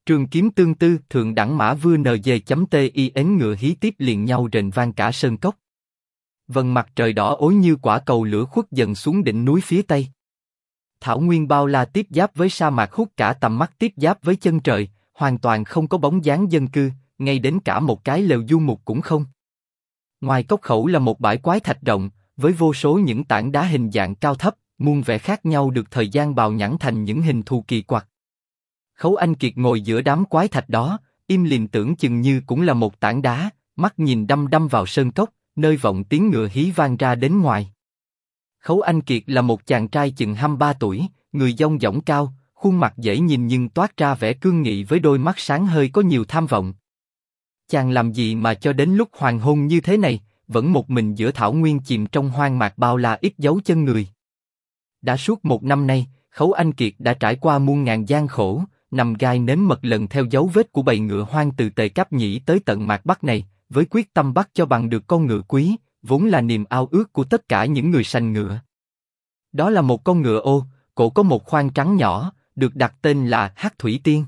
Trường kiếm tương tư thượng đẳng mã vưa NG.TIN ngựa hí tiếp liền nhau rền vang cả sơn cốc. Vầng mặt trời đỏ ối như quả cầu lửa khuất dần xuống đỉnh núi phía tây. Thảo nguyên bao la tiếp giáp với sa mạc hút cả tầm mắt tiếp giáp với chân trời, hoàn toàn không có bóng dáng dân cư, ngay đến cả một cái lều du mục cũng không. Ngoài cốc khẩu là một bãi quái thạch rộng, với vô số những tảng đá hình dạng cao thấp, muôn vẻ khác nhau được thời gian bào nhẵn thành những hình thù kỳ quặc. Khấu Anh Kiệt ngồi giữa đám quái thạch đó, im lìm tưởng chừng như cũng là một tảng đá, mắt nhìn đăm đăm vào sơn cốc, nơi vọng tiếng ngựa hí vang ra đến ngoài. Khấu Anh Kiệt là một chàng trai chừng 23 tuổi, người dong dỏng cao, khuôn mặt dễ nhìn nhưng toát ra vẻ cương nghị với đôi mắt sáng hơi có nhiều tham vọng. Chàng làm gì mà cho đến lúc hoàng hôn như thế này, vẫn một mình giữa thảo nguyên chìm trong hoang mạc bao la ít dấu chân người. Đã suốt 1 năm nay, Khấu Anh Kiệt đã trải qua muôn ngàn gian khổ, nằm gai nếm mật lần theo dấu vết của bầy ngựa hoang từ Tề Cáp Nhĩ tới tận mạc Bắc này, với quyết tâm bắt cho bằng được con ngựa quý, vốn là niềm ao ước của tất cả những người sành ngựa. Đó là một con ngựa ô, cổ có một khoang trắng nhỏ, được đặt tên là Hắc Thủy Tiên.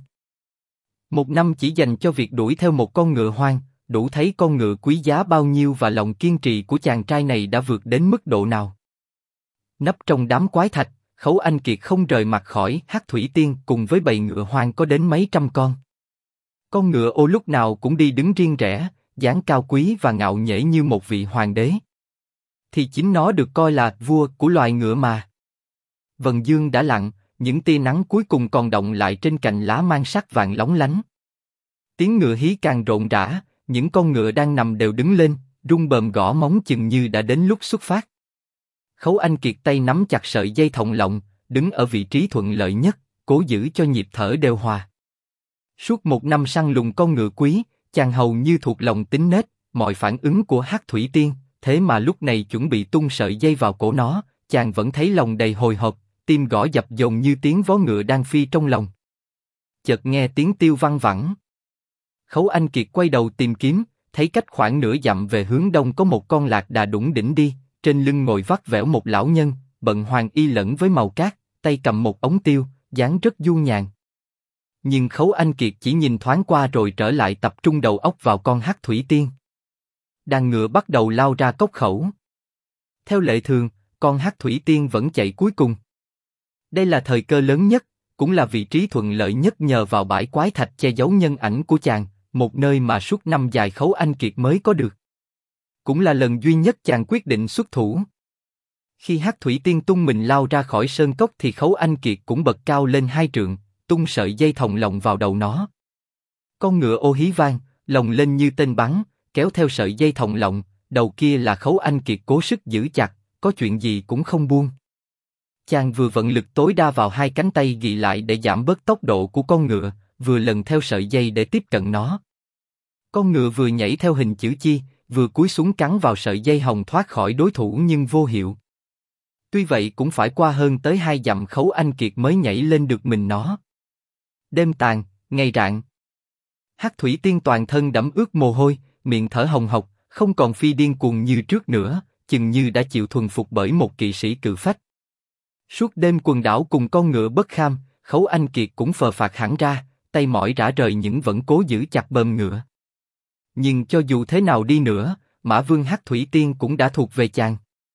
1 năm chỉ dành cho việc đuổi theo một con ngựa hoang, đủ thấy con ngựa quý giá bao nhiêu và lòng kiên trì của chàng trai này đã vượt đến mức độ nào. Nấp trong đám quái thạch, Khấu Anh Kiệt không rời mặt khỏi Hắc Thủy Tiên cùng với bầy ngựa hoang có đến mấy trăm con. Con ngựa ô lúc nào cũng đi đứng riêng rẽ, dáng cao quý và ngạo nghễ như một vị hoàng đế. Thì chính nó được coi là vua của loài ngựa mà. Vầng dương đã lặn, những tia nắng cuối cùng còn đọng lại trên cành lá mang sắc vàng lóng lánh. Tiếng ngựa hí càng rộn rã, những con ngựa đang nằm đều đứng lên, rung bờm gõ móng chừng như đã đến lúc xuất phát. Khấu Anh Kiệt tay nắm chặt sợi dây thòng lọng, đứng ở vị trí thuận lợi nhất, cố giữ cho nhịp thở đều hòa. Suốt 1 năm săn lùng con ngựa quý, chàng hầu như thuộc lòng tính nết, mọi phản ứng của Hắc Thủy Tiên, thế mà lúc này chuẩn bị tung sợi dây vào cổ nó, chàng vẫn thấy lòng đầy hồi hộp, tim gõ dập dồn như tiếng vó ngựa đang phi trong lòng. Chợt nghe tiếng tiêu văng vẳng. Khấu Anh Kiệt quay đầu tìm kiếm, thấy cách khoảng nửa dặm về hướng đông có một con lạc đà đủng đỉnh đi, trên lưng ngồi vắt vẻo một lão nhân, bận hoàng y lẫn với màu cát, tay cầm một ống tiêu, dáng rất du nhàn. Nhưng Khấu Anh Kiệt chỉ nhìn thoáng qua rồi trở lại tập trung đầu óc vào con Hắc Thủy Tiên. Đàn ngựa bắt đầu lao ra cốc khẩu. Theo lệ thường, con Hắc Thủy Tiên vẫn chạy cuối cùng. Đây là thời cơ lớn nhất, cũng là vị trí thuận lợi nhất nhờ vào bãi quái thạch che giấu nhân ảnh của chàng, một nơi mà suốt năm dài Khấu Anh Kiệt mới có được. Cũng là lần duy nhất chàng quyết định xuất thủ. Khi Hắc Thủy Tiên tung mình lao ra khỏi sơn cốc thì Khấu Anh Kiệt cũng bật cao lên 2 trượng, tung sợi dây thòng lọng vào đầu nó. Con ngựa ô hí vang, lồng lên như tên bắn, kéo theo sợi dây thòng lọng, đầu kia là Khấu Anh Kiệt cố sức giữ chặt, có chuyện gì cũng không buông. Chàng vừa vận lực tối đa vào 2 cánh tay ghi lại để giảm bớt tốc độ của con ngựa, vừa lần theo sợi dây để tiếp cận nó. Con ngựa vừa nhảy theo hình chữ chi, vừa cúi xuống cắn vào sợi dây hồng thoát khỏi đối thủ nhưng vô hiệu. Tuy vậy cũng phải qua hơn tới 2 dặm Khấu Anh Kiệt mới nhảy lên được mình nó. Đêm tàn, ngày rạng. Hắc Thủy Tiên toàn thân đẫm ướt mồ hôi, miệng thở hồng hộc, không còn phi điên cuồng như trước nữa, chừng như đã chịu thuần phục bởi một kỵ sĩ cự phách. Suốt đêm quần đảo cùng con ngựa bất kham, Khấu Anh Kiệt cũng phờ phạc hẳn ra, tay mỏi rã rời nhưng vẫn cố giữ chặt bờm ngựa. Nhưng cho dù thế nào đi nữa, Mã Vương Hắc Thủy Tiên cũng đã thuộc về chàng.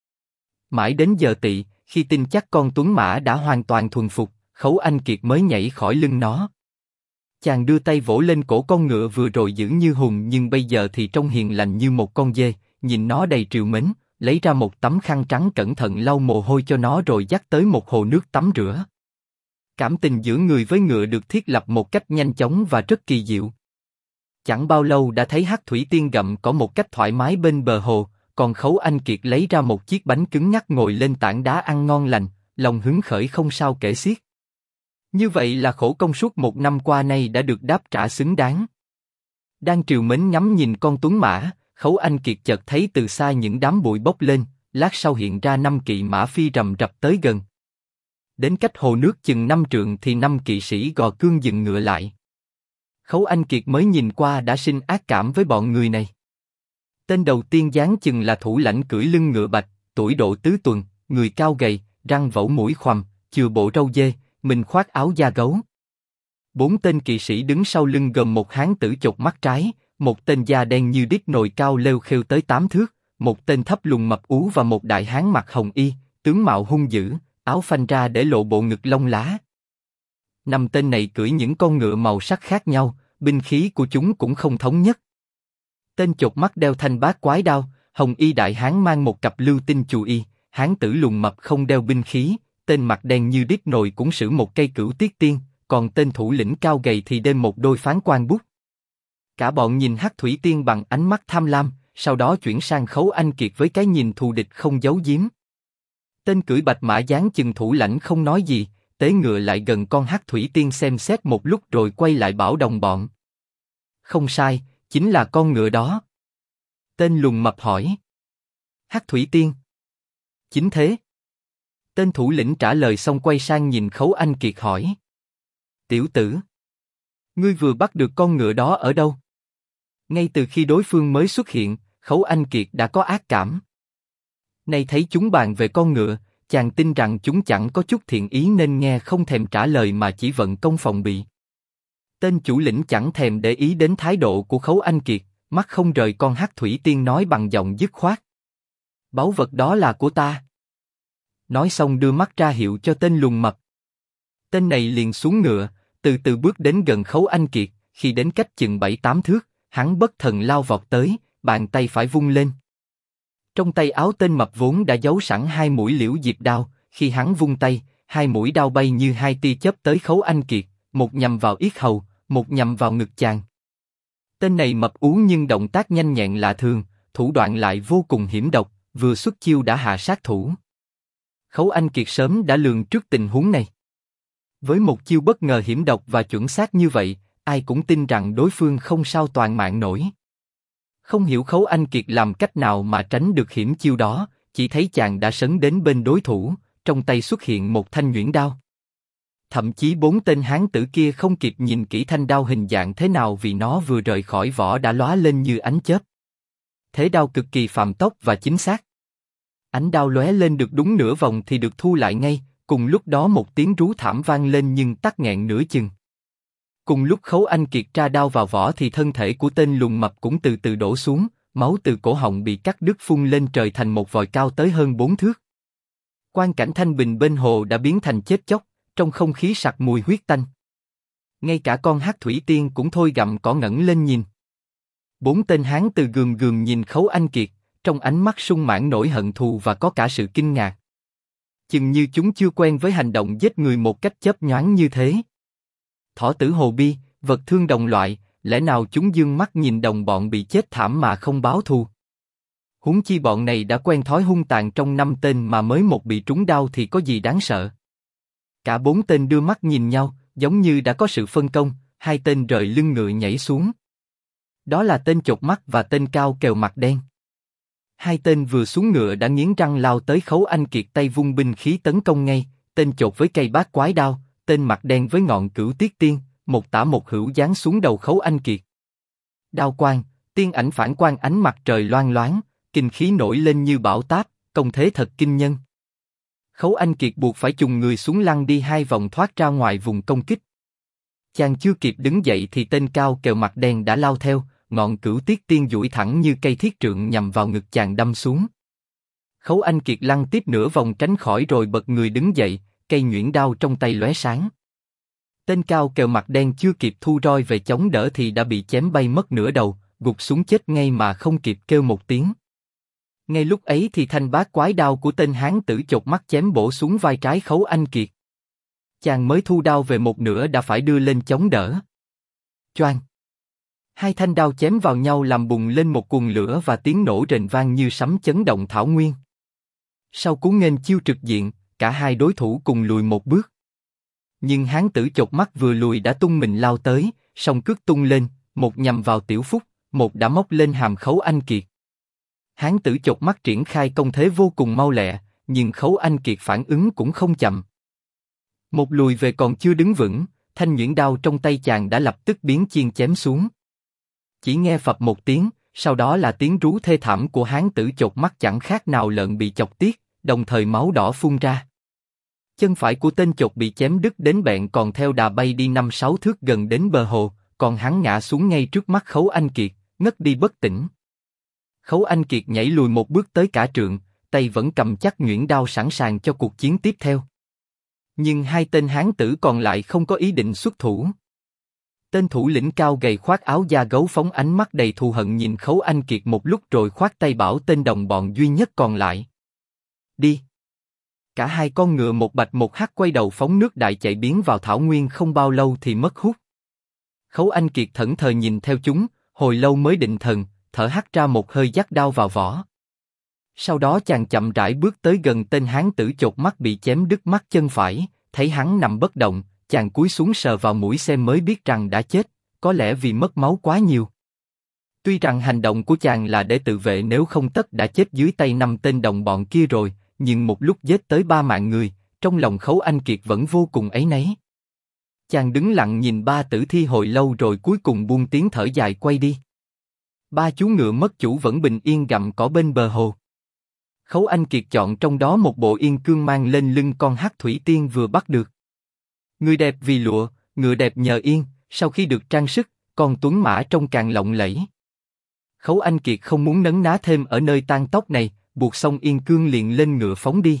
Mãi đến giờ tỵ, khi tin chắc con tuấn mã đã hoàn toàn thuần phục, Khấu Anh Kiệt mới nhảy khỏi lưng nó. Chàng đưa tay vỗ lên cổ con ngựa vừa rồi giữ như hùng nhưng bây giờ thì trông hiền lành như một con dê, nhìn nó đầy trìu mến, lấy ra một tấm khăn trắng cẩn thận lau mồ hôi cho nó rồi dắt tới một hồ nước tắm rửa. Cảm tình giữa người với ngựa được thiết lập một cách nhanh chóng và rất kỳ diệu. Chẳng bao lâu đã thấy Hắc Thủy Tiên gặm cỏ một cách thoải mái bên bờ hồ, còn Khấu Anh Kiệt lấy ra một chiếc bánh cứng nhắc ngồi lên tảng đá ăn ngon lành, lòng hứng khởi không sao kể xiết. Như vậy là khổ công suốt 1 năm qua nay đã được đáp trả xứng đáng. Đang trìu mến ngắm nhìn con tuấn mã, Khấu Anh Kiệt chợt thấy từ xa những đám bụi bốc lên, lát sau hiện ra 5 kỵ mã phi rầm rập tới gần. Đến cách hồ nước chừng 5 trượng thì 5 kỵ sĩ gò cương dừng ngựa lại. Khấu Anh Kiệt mới nhìn qua đã sinh ác cảm với bọn người này. Tên đầu tiên dáng chừng là thủ lãnh cưỡi lưng ngựa bạch, tuổi độ tứ tuần, người cao gầy, răng vẩu mũi khoằm, chừa bộ râu dê, mình khoác áo da gấu. 4 tên kỵ sĩ đứng sau lưng gồm một hán tử chột mắt trái, một tên da đen như đít nồi cao leo khêu tới 8 thước, một tên thấp lùn mập ú và một đại hán mặc hồng y, tướng mạo hung dữ, áo phanh ra để lộ bộ ngực lông lá. 5 tên này cưỡi những con ngựa màu sắc khác nhau, binh khí của chúng cũng không thống nhất. Tên chột mắt đeo thanh bát quái đao, hồng y đại hán mang một cặp lưu tinh chù y, hán tử lùn mập không đeo binh khí, tên mặt đen như đít nồi cũng sử một cây cửu tiết tiên, còn tên thủ lĩnh cao gầy thì đem một đôi phán quan bút. Cả bọn nhìn Hắc Thủy Tiên bằng ánh mắt tham lam, sau đó chuyển sang Khấu Anh Kiệt với cái nhìn thù địch không giấu giếm. Tên cưỡi bạch mã dáng chừng thủ lãnh không nói gì, tế ngựa lại gần con Hắc Thủy Tiên xem xét một lúc rồi quay lại bảo đồng bọn. Không sai, chính là con ngựa đó. Tên lùn mập hỏi. Hắc Thủy Tiên. Chính thế. Tên thủ lĩnh trả lời xong quay sang nhìn Khấu Anh Kiệt hỏi. Tiểu tử, ngươi vừa bắt được con ngựa đó ở đâu? Ngay từ khi đối phương mới xuất hiện, Khấu Anh Kiệt đã có ác cảm. Nay thấy chúng bàn về con ngựa, chàng tin rằng chúng chẳng có chút thiện ý nên nghe không thèm trả lời mà chỉ vận công phòng bị. Tên chủ lĩnh chẳng thèm để ý đến thái độ của Khấu Anh Kiệt, mắt không rời con Hắc Thủy Tiên nói bằng giọng dứt khoát. Báu vật đó là của ta. Nói xong đưa mắt ra hiệu cho tên lùn mập. Tên này liền xuống ngựa, từ từ bước đến gần Khấu Anh Kiệt, khi đến cách chừng 7-8 thước, hắn bất thần lao vọt tới, bàn tay phải vung lên. Trong tay áo tên mập vốn đã giấu sẵn 2 mũi liễu diệp đao, khi hắn vung tay, 2 mũi đao bay như 2 tia chớp tới Khấu Anh Kiệt, một nhằm vào yết hầu, một nhằm vào ngực chàng. Tên này mập ú nhưng động tác nhanh nhẹn lạ thường, thủ đoạn lại vô cùng hiểm độc, vừa xuất chiêu đã hạ sát thủ. Khấu Anh Kiệt sớm đã lường trước tình huống này. Với một chiêu bất ngờ hiểm độc và chuẩn xác như vậy, ai cũng tin rằng đối phương không sao toàn mạng nổi. Không hiểu Khấu Anh Kiệt làm cách nào mà tránh được hiểm chiêu đó, chỉ thấy chàng đã sấn đến bên đối thủ, trong tay xuất hiện một thanh nhuyễn đao. Thậm chí 4 tên hán tử kia không kịp nhìn kỹ thanh đao hình dạng thế nào vì nó vừa rời khỏi vỏ đã lóa lên như ánh chớp. Thế đao cực kỳ phàm tốc và chính xác. Ánh đao lóe lên được đúng nửa vòng thì được thu lại ngay, cùng lúc đó một tiếng rú thảm vang lên nhưng tắc nghẹn nửa chừng. Cùng lúc Khấu Anh Kiệt tra đao vào vỏ thì thân thể của tên lùn mập cũng từ từ đổ xuống, máu từ cổ họng bị cắt đứt phun lên trời thành một vòi cao tới hơn 4 thước. Quang cảnh thanh bình bên hồ đã biến thành chết chóc, trong không khí sặc mùi huyết tanh. Ngay cả con Hắc Thủy Tiên cũng thôi gặm cỏ ngẩng lên nhìn. 4 tên hán từ gườm gườm nhìn Khấu Anh Kiệt, trong ánh mắt sung mãn nỗi hận thù và có cả sự kinh ngạc. Chừng như chúng chưa quen với hành động giết người một cách chớp nhoáng như thế. Thỏ tử hồ bi, vật thương đồng loại, lẽ nào chúng dương mắt nhìn đồng bọn bị chết thảm mà không báo thù? Huống chi bọn này đã quen thói hung tàn, trong 5 tên mà mới một bị trúng đau thì có gì đáng sợ? Cả 4 tên đưa mắt nhìn nhau, giống như đã có sự phân công, 2 tên rời lưng ngựa nhảy xuống. Đó là tên chột mắt và tên cao kèo mặt đen. 2 tên vừa xuống ngựa đã nghiến răng lao tới Khấu Anh Kiệt, tay vung binh khí tấn công ngay, tên chột với cây bát quái đao, tên mặt đen với ngọn cửu tiết tiên, một tả một hữu giáng xuống đầu Khấu Anh Kiệt. Đao quang, tiên ảnh phản quang, ánh mặt trời loang loáng, kinh khí nổi lên như bão táp, công thế thật kinh nhân. Khấu Anh Kiệt buộc phải chùng người xuống lăn đi 2 vòng thoát ra ngoài vùng công kích. Chàng chưa kịp đứng dậy thì tên cao kèo mặt đen đã lao theo, ngọn cửu tiết tiên duỗi thẳng như cây thiết trượng nhằm vào ngực chàng đâm xuống. Khấu Anh Kiệt lăn tiếp nửa vòng tránh khỏi rồi bật người đứng dậy, cây nhuyễn đao trong tay lóe sáng. Tên cao kèo mặt đen chưa kịp thu roi về chống đỡ thì đã bị chém bay mất nửa đầu, gục xuống chết ngay mà không kịp kêu một tiếng. Ngay lúc ấy thì thanh bát quái đao của tên hán tử chột mắt chém bổ xuống vai trái Khấu Anh Kiệt. Chàng mới thu đao về một nửa đã phải đưa lên chống đỡ. Choang! 2 thanh đao chém vào nhau làm bùng lên một cuồng lửa và tiếng nổ rền vang như sấm chấn động thảo nguyên. Sau cú nghênh chiêu trực diện, cả 2 đối thủ cùng lùi một bước. Nhưng hán tử chột mắt vừa lùi đã tung mình lao tới, song cước tung lên, một nhằm vào Tiểu Phúc, một đã móc lên hàm Khấu Anh Kiệt. Hán tử chột mắt triển khai công thế vô cùng mau lẹ, nhưng Khấu Anh Kiệt phản ứng cũng không chậm. Một lùi về còn chưa đứng vững, thanh nhuyễn đao trong tay chàng đã lập tức biến chiên chém xuống. Chỉ nghe phập một tiếng, sau đó là tiếng rú thê thảm của hán tử chột mắt chẳng khác nào lợn bị chọc tiết, đồng thời máu đỏ phun ra. Chân phải của tên chột bị chém đứt đến bẹn còn theo đà bay đi 5-6 thước gần đến bờ hồ, còn hắn ngã xuống ngay trước mắt Khấu Anh Kiệt, ngất đi bất tỉnh. Khấu Anh Kiệt nhảy lùi một bước tới cả trượng, tay vẫn cầm chắc nhuyễn đao sẵn sàng cho cuộc chiến tiếp theo. Nhưng hai tên hán tử còn lại không có ý định xuất thủ. Tên thủ lĩnh cao gầy khoác áo da gấu phóng ánh mắt đầy thù hận nhìn Khấu Anh Kiệt một lúc rồi khoát tay bảo tên đồng bọn duy nhất còn lại. Đi! Cả hai con ngựa một bạch một hắc quay đầu phóng nước đại chạy biến vào thảo nguyên không bao lâu thì mất hút. Khấu Anh Kiệt thẫn thờ nhìn theo chúng, hồi lâu mới định thần, thở hắt ra một hơi dắt đao vào vỏ. Sau đó chàng chậm rãi bước tới gần tên hán tử chột mắt bị chém đứt mắt chân phải, thấy hắn nằm bất động, chàng cúi xuống sờ vào mũi xem mới biết rằng đã chết, có lẽ vì mất máu quá nhiều. Tuy rằng hành động của chàng là để tự vệ nếu không tất đã chết dưới tay 5 tên đồng bọn kia rồi, nhưng một lúc giết tới 3 mạng người, trong lòng Khấu Anh Kiệt vẫn vô cùng áy náy. Chàng đứng lặng nhìn ba tử thi hồi lâu rồi cuối cùng buông tiếng thở dài quay đi. Ba chú ngựa mất chủ vẫn bình yên gặm cỏ bên bờ hồ. Khấu Anh Kiệt chọn trong đó một bộ yên cương mang lên lưng con hắc thủy tiên vừa bắt được. Người đẹp vì lụa, ngựa đẹp nhờ yên, sau khi được trang sức, con tuấn mã trông càng lộng lẫy. Khấu Anh Kiệt không muốn nấn ná thêm ở nơi tang tóc này, buộc xong yên cương liền lên ngựa phóng đi.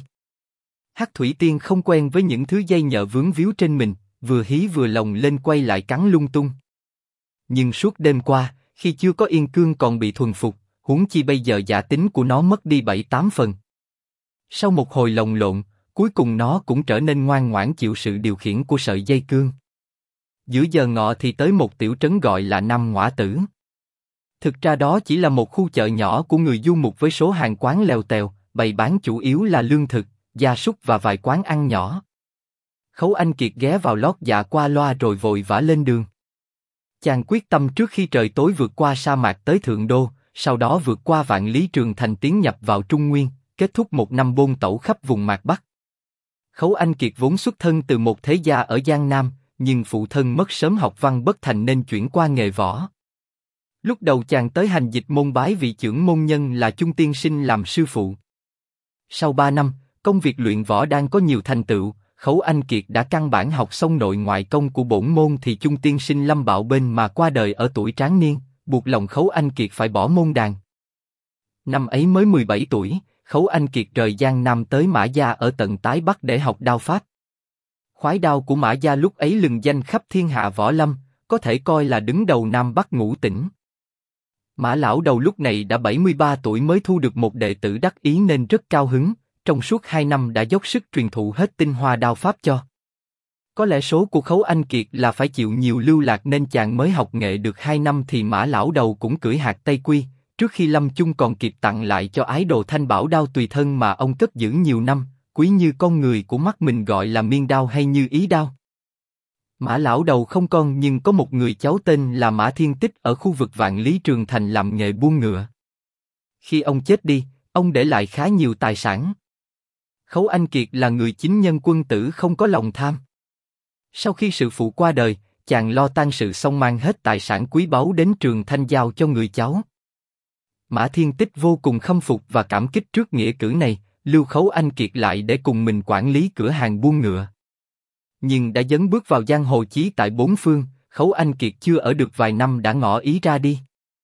Hắc thủy tiên không quen với những thứ dây nhợ vướng víu trên mình, vừa hí vừa lồng lên quay lại cắn lung tung. Nhưng suốt đêm qua, khi chưa có yên cương còn bị thuần phục, huống chi bây giờ giả tính của nó mất đi 7-8 phần. Sau một hồi lồng lộn, cuối cùng nó cũng trở nên ngoan ngoãn chịu sự điều khiển của sợi dây cương. Giữa giờ ngọ thì tới một tiểu trấn gọi là Nam Ngõa Tử. Thực ra đó chỉ là một khu chợ nhỏ của người du mục với số hàng quán lèo tèo, bày bán chủ yếu là lương thực, gia súc và vài quán ăn nhỏ. Khấu Anh Kiệt ghé vào lót dạ qua loa rồi vội vã lên đường. Chàng quyết tâm trước khi trời tối vượt qua sa mạc tới Thượng Đô, sau đó vượt qua Vạn Lý Trường Thành tiến nhập vào Trung Nguyên, kết thúc một năm bôn tẩu khắp vùng mạc Bắc. Khấu Anh Kiệt vốn xuất thân từ một thế gia ở Giang Nam, nhưng phụ thân mất sớm học văn bất thành nên chuyển qua nghề võ. Lúc đầu chàng tới hành dịch môn bái vị chưởng môn nhân là Chung tiên sinh làm sư phụ. Sau 3 năm, công việc luyện võ đang có nhiều thành tựu, Khấu Anh Kiệt đã căn bản học xong nội ngoại công của bổn môn thì Chung tiên sinh Lâm Bạo Bên mà qua đời ở tuổi tráng niên, buộc lòng Khấu Anh Kiệt phải bỏ môn đàn. Năm ấy mới 17 tuổi, Khấu Anh Kiệt rời Giang Nam tới Mã Gia ở tận Tái Bắc để học đao pháp. Khoái đao của Mã Gia lúc ấy lừng danh khắp thiên hạ võ lâm, có thể coi là đứng đầu Nam Bắc ngũ tỉnh. Mã lão đầu lúc này đã 73 tuổi mới thu được một đệ tử đắc ý nên rất cao hứng, trong suốt 2 năm đã dốc sức truyền thụ hết tinh hoa đao pháp cho. Có lẽ số của Khấu Anh Kiệt là phải chịu nhiều lưu lạc nên chàng mới học nghệ được 2 năm thì Mã lão đầu cũng cưỡi hạt Tây Quy, trước khi lâm chung còn kịp tặng lại cho ái đồ thanh bảo đao tùy thân mà ông cất giữ nhiều năm, quý như con người của mắt mình gọi là miên đao hay như ý đao. Mã lão đầu không con nhưng có một người cháu tên là Mã Thiên Tích ở khu vực Vạn Lý Trường Thành làm nghề buôn ngựa. Khi ông chết đi, ông để lại khá nhiều tài sản. Khấu Anh Kiệt là người chính nhân quân tử không có lòng tham. Sau khi sự phụ qua đời, chàng lo tang sự xong mang hết tài sản quý báu đến Trường Thanh giao cho người cháu. Mã Thiên Tích vô cùng khâm phục và cảm kích trước nghĩa cử này, lưu Khấu Anh Kiệt lại để cùng mình quản lý cửa hàng buôn ngựa. Nhưng đã dấn bước vào giang hồ chí tại bốn phương, Khấu Anh Kiệt chưa ở được vài năm đã ngỏ ý ra đi.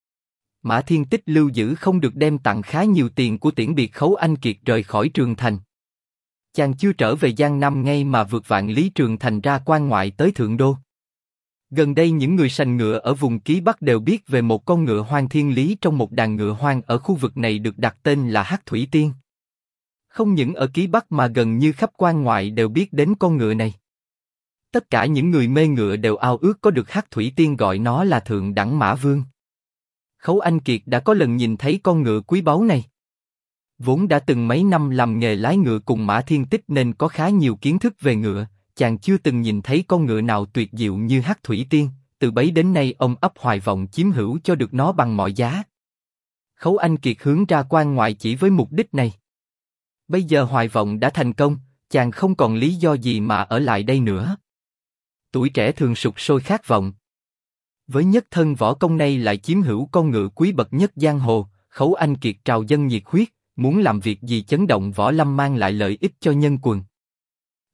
Mã Thiên Tích lưu giữ không được đem tặng khá nhiều tiền của tiễn biệt Khấu Anh Kiệt rời khỏi Trường Thành. Chàng chưa trở về Giang Nam ngay mà vượt Vạn Lý Trường Thành ra quan ngoại tới Thượng Đô. Gần đây những người sành ngựa ở vùng Ký Bắc đều biết về một con ngựa hoang thiên lý trong một đàn ngựa hoang ở khu vực này được đặt tên là Hắc Thủy Tiên. Không những ở Ký Bắc mà gần như khắp quan ngoại đều biết đến con ngựa này. Tất cả những người mê ngựa đều ao ước có được Hắc Thủy Tiên gọi nó là Thượng Đẳng Mã Vương. Khấu Anh Kiệt đã có lần nhìn thấy con ngựa quý báu này. Vốn đã từng mấy năm làm nghề lái ngựa cùng Mã Thiên Tích nên có khá nhiều kiến thức về ngựa, chàng chưa từng nhìn thấy con ngựa nào tuyệt diệu như Hắc Thủy Tiên, từ bấy đến nay ông ấp hoài vọng chiếm hữu cho được nó bằng mọi giá. Khấu Anh Kiệt hướng ra quan ngoại chỉ với mục đích này. Bây giờ hoài vọng đã thành công, chàng không còn lý do gì mà ở lại đây nữa. Tuổi trẻ thường sục sôi khát vọng. Với nhất thân võ công này lại chiếm hữu con ngựa quý bậc nhất giang hồ, Khấu Anh Kiệt trào dâng nhiệt huyết, muốn làm việc gì chấn động võ lâm mang lại lợi ích cho nhân quần.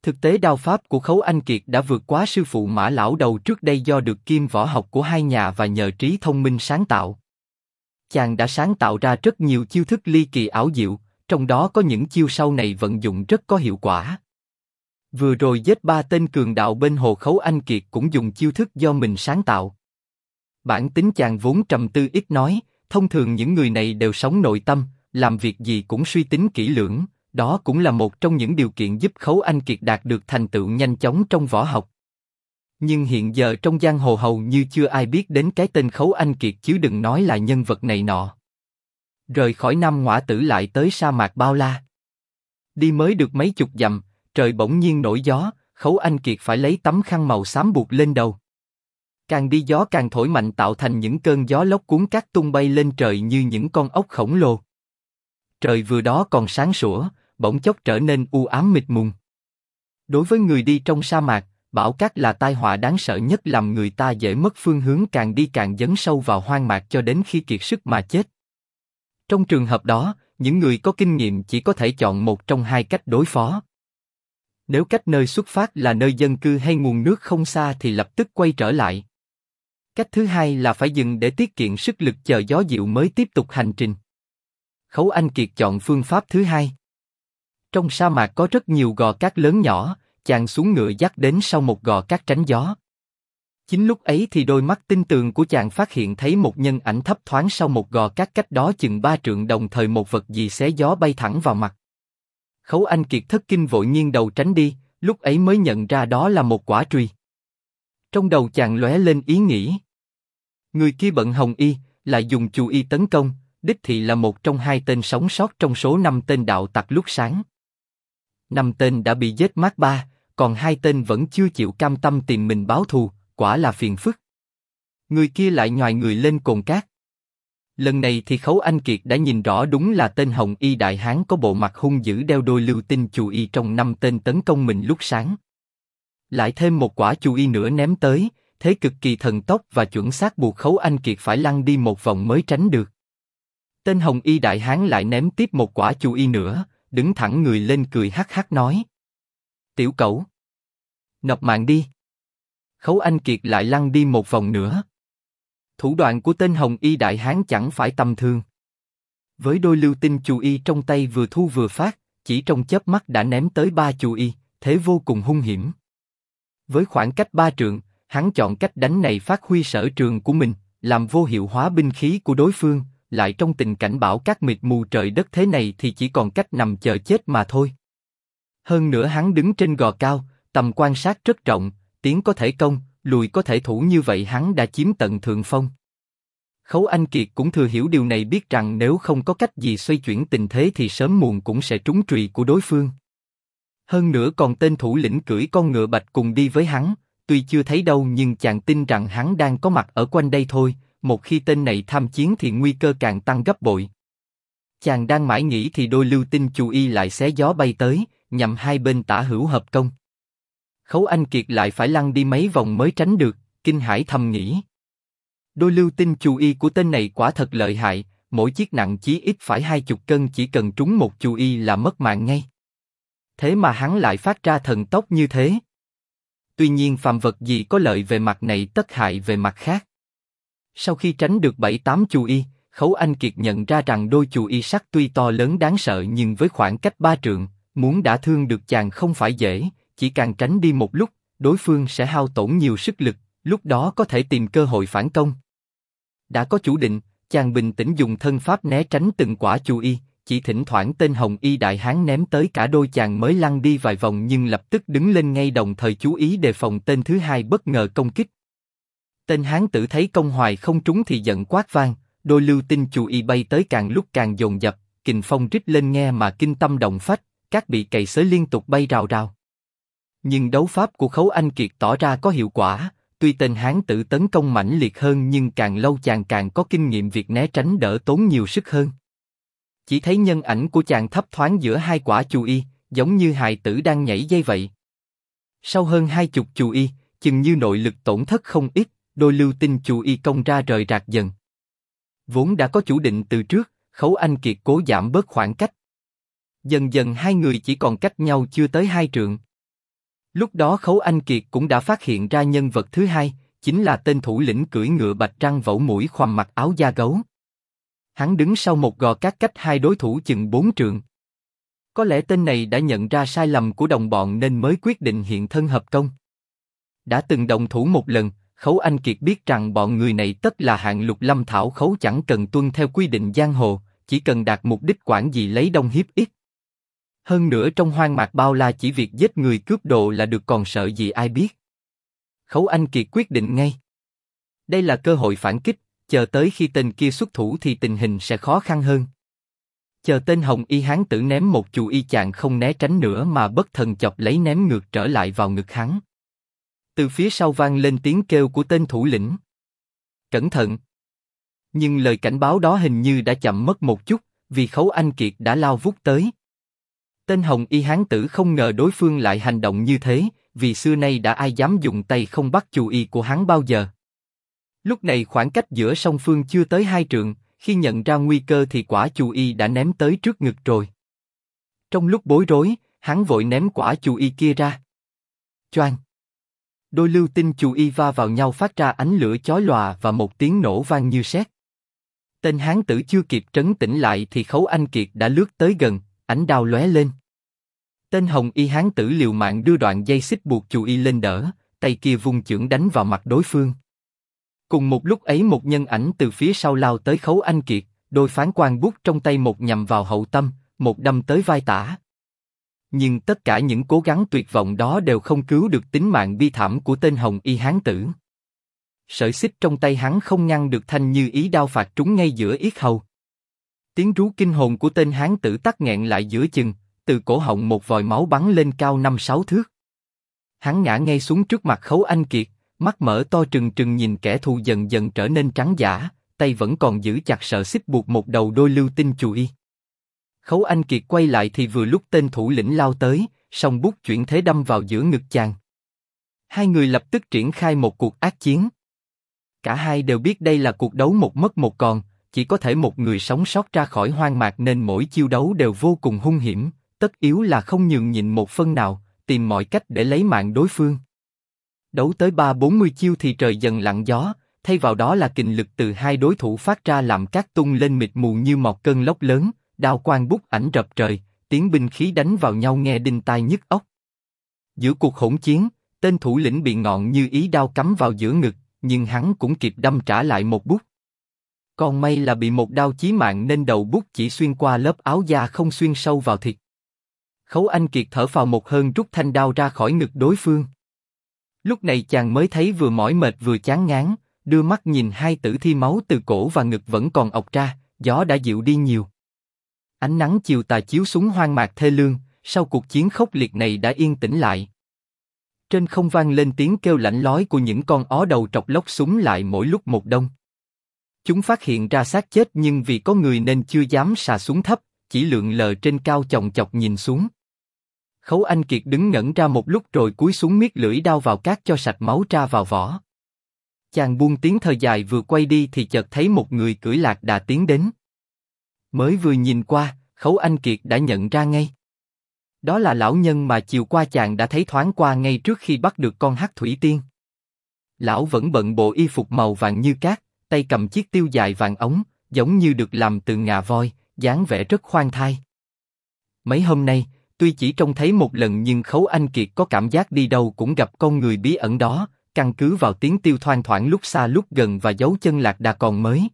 Thực tế đao pháp của Khấu Anh Kiệt đã vượt quá sư phụ Mã Lão Đầu trước đây do được kiêm võ học của hai nhà và nhờ trí thông minh sáng tạo. Chàng đã sáng tạo ra rất nhiều chiêu thức ly kỳ ảo diệu, trong đó có những chiêu sau này vận dụng rất có hiệu quả. Vừa rồi giết 3 tên cường đạo bên hồ, Khấu Anh Kiệt cũng dùng chiêu thức do mình sáng tạo. Bản tính chàng vốn trầm tư ít nói, thông thường những người này đều sống nội tâm, làm việc gì cũng suy tính kỹ lưỡng, đó cũng là một trong những điều kiện giúp Khấu Anh Kiệt đạt được thành tựu nhanh chóng trong võ học. Nhưng hiện giờ trong giang hồ hầu như chưa ai biết đến cái tên Khấu Anh Kiệt chứ đừng nói là nhân vật này nọ. Rời khỏi Nam Ngõa Tử lại tới sa mạc bao la. Đi mới được mấy chục dặm, trời bỗng nhiên nổi gió, Khấu Anh Kiệt phải lấy tấm khăn màu xám buộc lên đầu. Càng đi gió càng thổi mạnh tạo thành những cơn gió lốc cuốn cát tung bay lên trời như những con ốc khổng lồ. Trời vừa đó còn sáng sủa, bỗng chốc trở nên u ám mịt mùng. Đối với người đi trong sa mạc, bão cát là tai họa đáng sợ nhất, làm người ta dễ mất phương hướng, càng đi càng dấn sâu vào hoang mạc cho đến khi kiệt sức mà chết. Trong trường hợp đó, những người có kinh nghiệm chỉ có thể chọn một trong hai cách đối phó. Nếu cách nơi xuất phát là nơi dân cư hay nguồn nước không xa thì lập tức quay trở lại. Cách thứ hai là phải dừng để tiết kiệm sức lực chờ gió dịu mới tiếp tục hành trình. Khấu Anh Kiệt chọn phương pháp thứ hai. Trong sa mạc có rất nhiều gò cát lớn nhỏ, chàng xuống ngựa dắt đến sau một gò cát tránh gió. Chính lúc ấy thì đôi mắt tinh tường của chàng phát hiện thấy một nhân ảnh thấp thoáng sau một gò cát cách đó chừng 3 trượng, đồng thời một vật gì xé gió bay thẳng vào mặt. Khấu Anh Kiệt thất kinh vội nghiêng đầu tránh đi, lúc ấy mới nhận ra đó là một quả trùy. Trong đầu chàng lóe lên ý nghĩ. Người kia bận hồng y, lại dùng chù y tấn công, đích thị là một trong 2 tên sống sót trong số 5 tên đạo tặc lúc sáng. 5 tên đã bị giết mát 3, còn 2 tên vẫn chưa chịu cam tâm tìm mình báo thù, quả là phiền phức. Người kia lại nhoài người lên cồn cát. Lần này thì Khấu Anh Kiệt đã nhìn rõ, đúng là tên hồng y đại hán có bộ mặt hung dữ đeo đôi lưu tinh chù y trong 5 tên tấn công mình lúc sáng. Lại thêm một quả chù y nữa ném tới, thế cực kỳ thần tốc và chuẩn xác buộc Khấu Anh Kiệt phải lăn đi một vòng mới tránh được. Tên hồng y đại hán lại ném tiếp một quả chù y nữa, đứng thẳng người lên cười hắc hắc nói: "Tiểu cẩu, nộp mạng đi." Khấu Anh Kiệt lại lăn đi một vòng nữa. Thủ đoạn của tên hồng y đại hán chẳng phải tầm thường. Với đôi lưu tinh chù y trong tay vừa thu vừa phát, chỉ trong chớp mắt đã ném tới 3 chù y, thế vô cùng hung hiểm. Với khoảng cách 3 trượng, hắn chọn cách đánh này phát huy sở trường của mình, làm vô hiệu hóa binh khí của đối phương, lại trong tình cảnh bão cát mịt mù trời đất thế này thì chỉ còn cách nằm chờ chết mà thôi. Hơn nữa hắn đứng trên gò cao, tầm quan sát rất rộng, tiến có thể công, lùi có thể thủ, như vậy hắn đã chiếm tận thượng phong. Khấu Anh Kiệt cũng thừa hiểu điều này, biết rằng nếu không có cách gì xoay chuyển tình thế thì sớm muộn cũng sẽ trúng trùy của đối phương. Hơn nữa còn tên thủ lĩnh cưỡi con ngựa bạch cùng đi với hắn, tuy chưa thấy đâu nhưng chàng tin rằng hắn đang có mặt ở quanh đây thôi, một khi tên này tham chiến thì nguy cơ càng tăng gấp bội. Chàng đang mãi nghĩ thì đôi lưu tinh chù y lại xé gió bay tới, nhằm hai bên tả hữu hợp công. Khấu Anh Kiệt lại phải lăn đi mấy vòng mới tránh được, kinh hãi thầm nghĩ. Đôi lưu tinh chù y của tên này quả thật lợi hại, mỗi chiếc nặng chí ít phải 20 cân, chỉ cần trúng một chù y là mất mạng ngay. Thế mà hắn lại phát ra thần tốc như thế. Tuy nhiên phàm vật gì có lợi về mặt này tất hại về mặt khác. Sau khi tránh được 7-8 chù y, Khấu Anh Kiệt nhận ra rằng đôi chù y sắt tuy to lớn đáng sợ nhưng với khoảng cách 3 trượng, muốn đả thương được chàng không phải dễ, chỉ càng tránh đi một lúc, đối phương sẽ hao tổn nhiều sức lực, lúc đó có thể tìm cơ hội phản công. Đã có chủ định, chàng bình tĩnh dùng thân pháp né tránh từng quả chù y, chỉ thỉnh thoảng tên hồng y đại hán ném tới cả đôi chàng mới lăn đi vài vòng, nhưng lập tức đứng lên ngay, đồng thời chú ý đề phòng tên thứ hai bất ngờ công kích. Tên hán tử thấy công hoài không trúng thì giận quát vang, đôi lưu tinh chù y bay tới càng lúc càng dồn dập, kình phong rít lên nghe mà kinh tâm động phách, cát bị cày xới liên tục bay rào rào. Nhưng đấu pháp của Khấu Anh Kiệt tỏ ra có hiệu quả, tuy tên hán tử tấn công mãnh liệt hơn nhưng càng lâu chàng càng có kinh nghiệm việc né tránh đỡ tốn nhiều sức hơn. Chỉ thấy nhân ảnh của chàng thấp thoáng giữa hai quả chù y, giống như hài tử đang nhảy dây vậy. Sau hơn 20 chù y, chừng như nội lực tổn thất không ít, đôi lưu tinh chù y công ra rời rạc dần. Vốn đã có chủ định từ trước, Khấu Anh Kiệt cố giảm bớt khoảng cách. Dần dần hai người chỉ còn cách nhau chưa tới 2 trượng. Lúc đó Khấu Anh Kiệt cũng đã phát hiện ra nhân vật thứ hai, chính là tên thủ lĩnh cưỡi ngựa bạch răng vẩu mũi khoằm mặc áo da gấu. Hắn đứng sau một gò cát cách hai đối thủ chừng 4 trượng. Có lẽ tên này đã nhận ra sai lầm của đồng bọn nên mới quyết định hiện thân hợp công. Đã từng đồng thủ một lần, Khấu Anh Kiệt biết rằng bọn người này tất là hạng lục lâm thảo khấu, chẳng cần tuân theo quy định giang hồ, chỉ cần đạt mục đích quản gì lấy đông hiếp ít. Hơn nữa trong hoang mạc bao la chỉ việc giết người cướp đồ là được, còn sợ gì ai biết. Khấu Anh Kiệt quyết định ngay. Đây là cơ hội phản kích, chờ tới khi tên kia xuất thủ thì tình hình sẽ khó khăn hơn. Chờ tên hồng y hán tử ném một chù y, chàng không né tránh nữa mà bất thần chọc lấy ném ngược trở lại vào ngực hắn. Từ phía sau vang lên tiếng kêu của tên thủ lĩnh. Cẩn thận! Nhưng lời cảnh báo đó hình như đã chậm mất một chút, vì Khấu Anh Kiệt đã lao vút tới. Tên hồng y hán tử không ngờ đối phương lại hành động như thế, vì xưa nay đã ai dám dùng tay không bắt chù y của hắn bao giờ. Lúc này khoảng cách giữa song phương chưa tới 2 trượng, khi nhận ra nguy cơ thì quả chù y đã ném tới trước ngực rồi. Trong lúc bối rối, hắn vội ném quả chù y kia ra. Choang! Đôi lưu tinh chù y va vào nhau phát ra ánh lửa chói lòa và một tiếng nổ vang như sét. Tên hán tử chưa kịp trấn tĩnh lại thì Khấu Anh Kiệt đã lướt tới gần, ánh đao lóe lên. Tên hồng y hán tử liều mạng đưa đoạn dây xích buộc chù y lên đỡ, tay kia vung chưởng đánh vào mặt đối phương. Cùng một lúc ấy một nhân ảnh từ phía sau lao tới Khấu Anh Kiệt, đôi phán quan bút trong tay, một nhằm vào hậu tâm, một đâm tới vai tả. Nhưng tất cả những cố gắng tuyệt vọng đó đều không cứu được tính mạng bi thảm của tên hồng y hán tử. Sợi xích trong tay hắn không ngăn được thanh như ý đao phạt trúng ngay giữa yết hầu. Tiếng rú kinh hồn của tên hán tử tắc nghẹn lại giữa chừng, từ cổ họng một vòi máu bắn lên cao 5-6 thước. Hắn ngã ngay xuống trước mặt Khấu Anh Kiệt, mắt mở to trừng trừng nhìn kẻ thù dần dần trở nên trắng dã, tay vẫn còn giữ chặt sợi xích buộc một đầu đôi lưu tinh chù y. Khấu Anh Kiệt quay lại thì vừa lúc tên thủ lĩnh lao tới, song bút chuyển thế đâm vào giữa ngực chàng. Hai người lập tức triển khai một cuộc ác chiến. Cả hai đều biết đây là cuộc đấu một mất một còn, chỉ có thể một người sống sót ra khỏi hoang mạc nên mỗi chiêu đấu đều vô cùng hung hiểm, tất yếu là không nhường nhịn một phân nào, tìm mọi cách để lấy mạng đối phương. Đấu tới 30-40 chiêu thì trời dần lặng gió, thay vào đó là kình lực từ hai đối thủ phát ra làm cát tung lên mịt mù như một cơn lốc lớn, đao quang bút ảnh rập trời, tiếng binh khí đánh vào nhau nghe đinh tai nhức óc. Giữa cuộc hỗn chiến, tên thủ lĩnh bị ngọn như ý đao cắm vào giữa ngực, nhưng hắn cũng kịp đâm trả lại một bút. Còn may là bị một đao chí mạng nên đầu bút chỉ xuyên qua lớp áo da không xuyên sâu vào thịt. Khấu Anh Kiệt thở phào một hơi rút thanh đao ra khỏi ngực đối phương. Lúc này chàng mới thấy vừa mỏi mệt vừa chán ngán, đưa mắt nhìn hai tử thi máu từ cổ và ngực vẫn còn ọc ra, gió đã dịu đi nhiều. Ánh nắng chiều tà chiếu xuống hoang mạc thê lương, sau cuộc chiến khốc liệt này đã yên tĩnh lại. Trên không vang lên tiếng kêu lạnh lói của những con ó đầu trọc lóc súng lại mỗi lúc một đông. Chúng phát hiện ra xác chết nhưng vì có người nên chưa dám xà xuống thấp, chỉ lượn lờ trên cao chòng chọc nhìn xuống. Khấu Anh Kiệt đứng ngẩn ra một lúc rồi cúi xuống miết lưỡi đao vào cát cho sạch máu tra vào vỏ. Chàng buông tiếng thở dài vừa quay đi thì chợt thấy một người cưỡi lạc đà tiến đến. Mới vừa nhìn qua, Khấu Anh Kiệt đã nhận ra ngay. Đó là lão nhân mà chiều qua chàng đã thấy thoáng qua ngay trước khi bắt được con hắc thủy tiên. Lão vẫn bận bộ y phục màu vàng như cát, tay cầm chiếc tiêu dài vàng ống, giống như được làm từ ngà voi, dáng vẻ rất khoan thai. Mấy hôm nay, tuy chỉ trông thấy một lần nhưng Khấu Anh Kiệt có cảm giác đi đâu cũng gặp con người bí ẩn đó, căn cứ vào tiếng tiêu thoang thoảng lúc xa lúc gần và dấu chân lạc đà còn mới.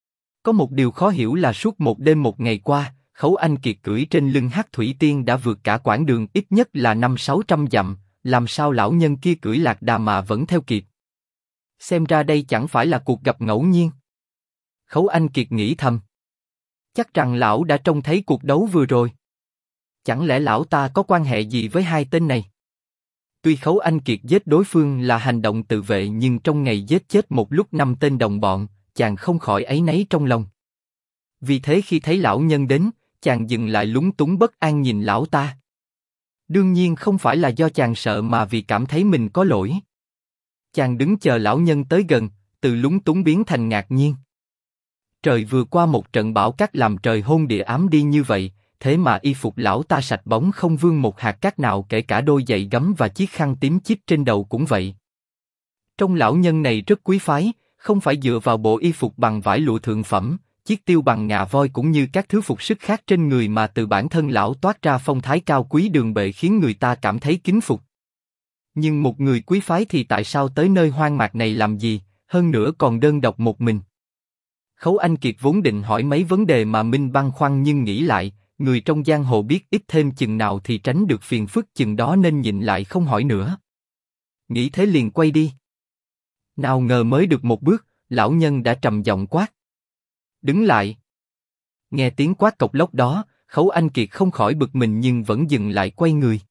Có một điều khó hiểu là suốt một đêm một ngày qua, Khấu Anh Kiệt cưỡi trên lưng hắc thủy tiên đã vượt cả quãng đường ít nhất là 500-600 dặm, làm sao lão nhân kia cưỡi lạc đà mà vẫn theo kịp? Xem ra đây chẳng phải là cuộc gặp ngẫu nhiên. Khấu Anh Kiệt nghĩ thầm. Chắc rằng lão đã trông thấy cuộc đấu vừa rồi. Chẳng lẽ lão ta có quan hệ gì với hai tên này? Tuy Khấu Anh Kiệt giết đối phương là hành động tự vệ nhưng trong ngày giết chết một lúc 5 tên đồng bọn, chàng không khỏi áy náy trong lòng. Vì thế khi thấy lão nhân đến, chàng dừng lại lúng túng bất an nhìn lão ta. Đương nhiên không phải là do chàng sợ mà vì cảm thấy mình có lỗi. Chàng đứng chờ lão nhân tới gần, từ lúng túng biến thành ngạc nhiên. Trời vừa qua một trận bão cát làm trời hôn địa ám đi như vậy, thế mà y phục lão ta sạch bóng không vương một hạt cát nào, kể cả đôi giày gấm và chiếc khăn tím chít trên đầu cũng vậy. Trong lão nhân này rất quý phái, không phải dựa vào bộ y phục bằng vải lụa thượng phẩm, chiếc tiêu bằng ngà voi cũng như các thứ phục sức khác trên người, mà từ bản thân lão toát ra phong thái cao quý đường bệ khiến người ta cảm thấy kính phục. Nhưng một người quý phái thì tại sao tới nơi hoang mạc này làm gì, hơn nữa còn đơn độc một mình? Khấu Anh Kiệt vốn định hỏi mấy vấn đề mà Minh băn khoăn, nhưng nghĩ lại, người trong giang hồ biết ít thêm chừng nào thì tránh được phiền phức chừng đó, nên nhịn lại không hỏi nữa. Nghĩ thế liền quay đi. Nào ngờ mới được một bước, lão nhân đã trầm giọng quát: đứng lại. Nghe tiếng quát cộc lốc đó, Khấu Anh Kiệt không khỏi bực mình nhưng vẫn dừng lại quay người.